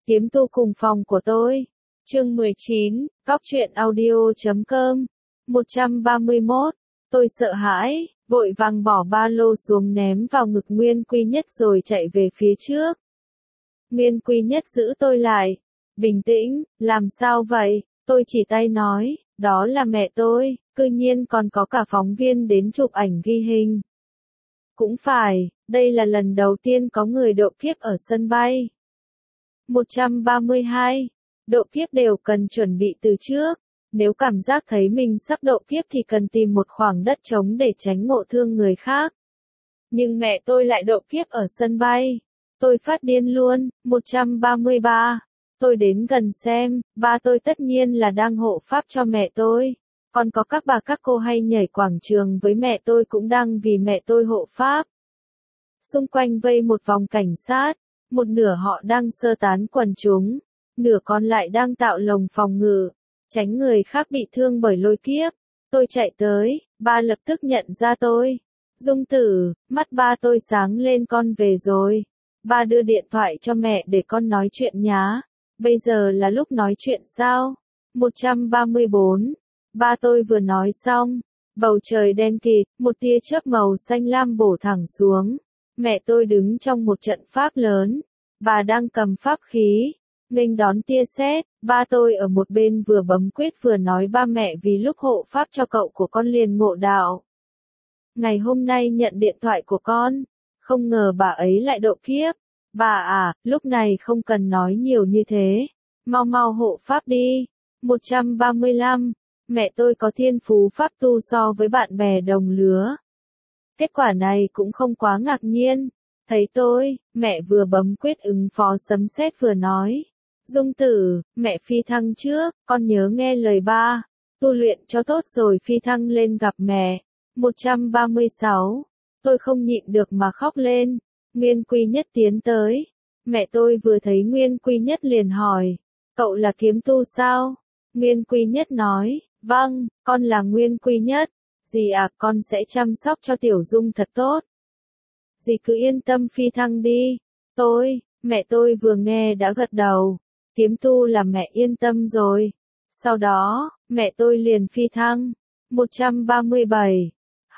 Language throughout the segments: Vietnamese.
Kiếm tu cùng phòng của tôi. Chương 19, Góc truyện audio.com. 131. Tôi sợ hãi, vội vàng bỏ ba lô xuống ném vào ngực Nguyên Quy Nhất rồi chạy về phía trước. Nguyên Quy Nhất giữ tôi lại. Bình tĩnh, làm sao vậy? Tôi chỉ tay nói, đó là mẹ tôi, cư nhiên còn có cả phóng viên đến chụp ảnh ghi hình. Cũng phải, đây là lần đầu tiên có người độ kiếp ở sân bay. 132. Độ kiếp đều cần chuẩn bị từ trước. Nếu cảm giác thấy mình sắp độ kiếp thì cần tìm một khoảng đất trống để tránh ngộ thương người khác. Nhưng mẹ tôi lại độ kiếp ở sân bay. Tôi phát điên luôn. 133. Tôi đến gần xem, ba tôi tất nhiên là đang hộ pháp cho mẹ tôi. Còn có các bà các cô hay nhảy quảng trường với mẹ tôi cũng đang vì mẹ tôi hộ pháp. Xung quanh vây một vòng cảnh sát, một nửa họ đang sơ tán quần chúng, nửa còn lại đang tạo lồng phòng ngự, tránh người khác bị thương bởi lôi kiếp. Tôi chạy tới, ba lập tức nhận ra tôi. Dung Tử, mắt ba tôi sáng lên, con về rồi. Ba đưa điện thoại cho mẹ để con nói chuyện nhá. Bây giờ là lúc nói chuyện sao? 134. Ba tôi vừa nói xong, bầu trời đen kịt, một tia chớp màu xanh lam bổ thẳng xuống. Mẹ tôi đứng trong một trận pháp lớn, bà đang cầm pháp khí, nghênh đón tia sét. Ba tôi ở một bên vừa bấm quyết vừa nói, ba mẹ vì lúc hộ pháp cho cậu của con liền ngộ đạo. Ngày hôm nay nhận điện thoại của con, không ngờ bà ấy lại độ kiếp. Bà à, lúc này không cần nói nhiều như thế, mau mau hộ pháp đi. 135. Mẹ tôi có thiên phú pháp tu so với bạn bè đồng lứa. Kết quả này cũng không quá ngạc nhiên. Thấy tôi, mẹ vừa bấm quyết ứng phó sấm sét vừa nói. Dung Tử, mẹ phi thăng trước, con nhớ nghe lời ba. Tu luyện cho tốt rồi phi thăng lên gặp mẹ. 136. Tôi không nhịn được mà khóc lên. Nguyên Quy Nhất tiến tới. Mẹ tôi vừa thấy Nguyên Quy Nhất liền hỏi. Cậu là kiếm tu sao? Nguyên Quy Nhất nói. Vâng, con là Nguyên Quy Nhất. Dì à, con sẽ chăm sóc cho Tiểu Dung thật tốt. Dì cứ yên tâm phi thăng đi. Mẹ tôi vừa nghe đã gật đầu. Kiếm tu là mẹ yên tâm rồi. Sau đó, mẹ tôi liền phi thăng. 137.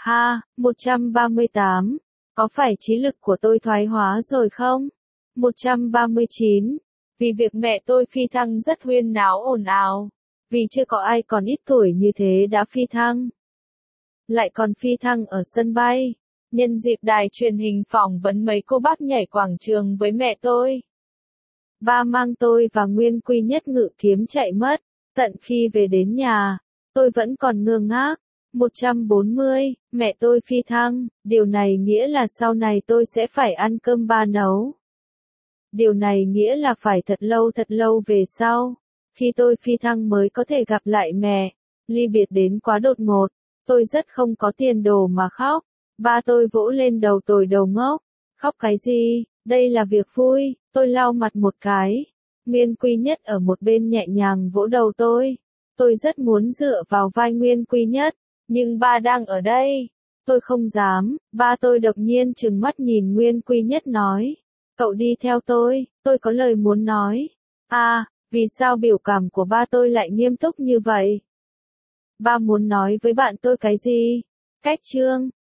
138. Có phải trí lực của tôi thoái hóa rồi không? 139. Vì việc mẹ tôi phi thăng rất huyên náo ồn ào. Vì chưa có ai còn ít tuổi như thế đã phi thăng. Lại còn phi thăng ở sân bay. Nhân dịp đài truyền hình phỏng vấn mấy cô bác nhảy quảng trường với mẹ tôi. Ba mang tôi và Nguyên Quy Nhất ngự kiếm chạy mất. Tận khi về đến nhà, tôi vẫn còn ngơ ngác. 140. Mẹ tôi phi thăng, điều này nghĩa là sau này tôi sẽ phải ăn cơm ba nấu. Điều này nghĩa là phải thật lâu về sau, khi tôi phi thăng mới có thể gặp lại mẹ. Ly biệt đến quá đột ngột, tôi rất không có tiền đồ mà khóc. Ba tôi vỗ lên đầu tôi, đầu ngốc. Khóc cái gì, đây là việc vui. Tôi lau mặt một cái. Nguyên Quy Nhất ở một bên nhẹ nhàng vỗ đầu tôi. Tôi rất muốn dựa vào vai Nguyên Quy Nhất, nhưng ba đang ở đây. Tôi không dám. Ba tôi đột nhiên trừng mắt nhìn Nguyên Quy Nhất nói. Cậu đi theo tôi có lời muốn nói. Vì sao biểu cảm của ba tôi lại nghiêm túc như vậy? Ba muốn nói với bạn tôi cái gì? Cách chương.